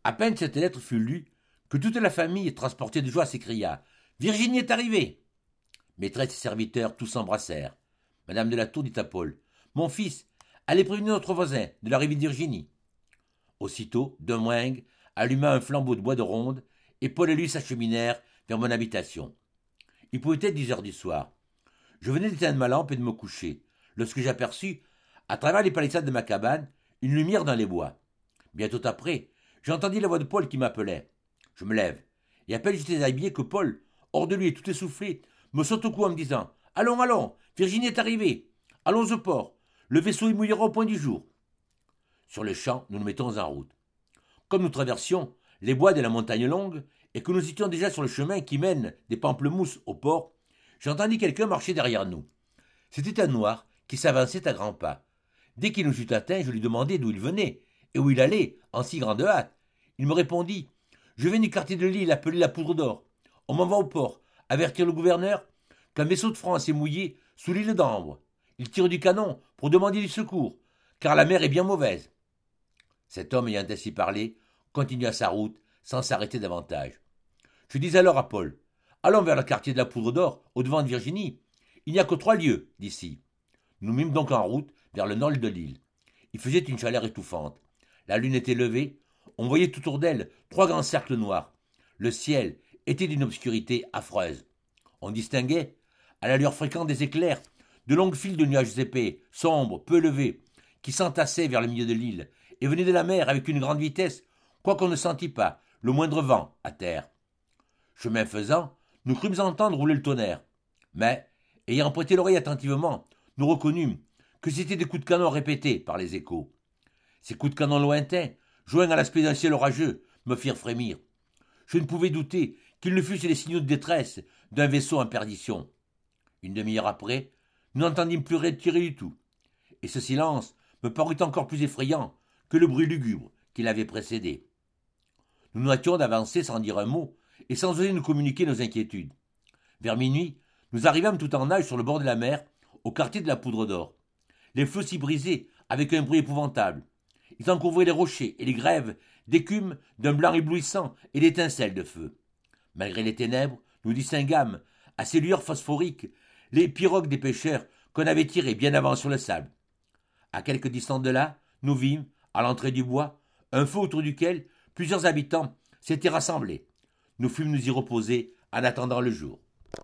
À peine cette lettre fut lue que toute la famille, transportée de joie, s'écria « Virginie est arrivée !» Maîtresse et serviteurs tous s'embrassèrent. Madame de la Tour dit à Paul « Mon fils, allez prévenir notre voisin de l'arrivée de Virginie. » Aussitôt, Demoingue alluma un flambeau de bois de ronde et Paul et lui s'acheminèrent vers mon habitation. Il pouvait être 10 heures du soir. Je venais d'éteindre ma lampe et de me coucher, lorsque j'aperçus, à travers les palissades de ma cabane, une lumière dans les bois. Bientôt après, j'entendis la voix de Paul qui m'appelait. Je me lève, et à peine j'étais habillé que Paul, hors de lui et tout essoufflé, me saute au cou en me disant « Allons, allons, Virginie est arrivée. Allons au port. Le vaisseau y mouillera au point du jour. » Sur le champ, nous nous mettons en route. Comme nous traversions les bois de la montagne longue, et que nous étions déjà sur le chemin qui mène des pamplemousses au port, j'entendis quelqu'un marcher derrière nous. C'était un noir qui s'avançait à grands pas. Dès qu'il nous eut atteints, je lui demandai d'où il venait et où il allait en si grande hâte. Il me répondit « Je viens du quartier de l'île appelé la Poudre d'Or. On m'envoie au port, avertir le gouverneur qu'un vaisseau de France est mouillé sous l'île d'Ambre. Il tire du canon pour demander du secours, car la mer est bien mauvaise. » Cet homme ayant ainsi parlé, continua sa route sans s'arrêter davantage. Je dis alors à Paul « Allons vers le quartier de la Poudre d'Or, au-devant de Virginie. Il n'y a que 3 lieues d'ici. » Nous mîmes donc en route vers le nord de l'île. Il faisait une chaleur étouffante. La lune était levée. On voyait tout autour d'elle 3 grands cercles noirs. Le ciel était d'une obscurité affreuse. On distinguait, à la lueur fréquente des éclairs, de longues files de nuages épais, sombres, peu élevés, qui s'entassaient vers le milieu de l'île et venaient de la mer avec une grande vitesse, quoiqu'on ne sentît pas le moindre vent à terre. Chemin faisant, nous crûmes entendre rouler le tonnerre. Mais, ayant prêté l'oreille attentivement, nous reconnûmes que c'étaient des coups de canon répétés par les échos. Ces coups de canon lointains, joints à l'aspect d'un ciel orageux, me firent frémir. Je ne pouvais douter qu'ils ne fussent les signaux de détresse d'un vaisseau en perdition. Une demi-heure après, nous n'entendîmes plus tirer du tout, et ce silence me parut encore plus effrayant que le bruit lugubre qui l'avait précédé. Nous nous hâtions d'avancer sans dire un mot et sans oser nous communiquer nos inquiétudes. Vers minuit, nous arrivâmes tout en nage sur le bord de la mer, au quartier de la Poudre d'Or. Les flots s'y brisaient avec un bruit épouvantable. Ils encouvraient les rochers et les grèves d'écume d'un blanc éblouissant et d'étincelles de feu. Malgré les ténèbres, nous distinguâmes, à ces lueurs phosphoriques, les pirogues des pêcheurs qu'on avait tirées bien avant sur le sable. À quelque distance de là, nous vîmes, à l'entrée du bois, un feu autour duquel plusieurs habitants s'étaient rassemblés. Nous fûmes nous y reposer en attendant le jour.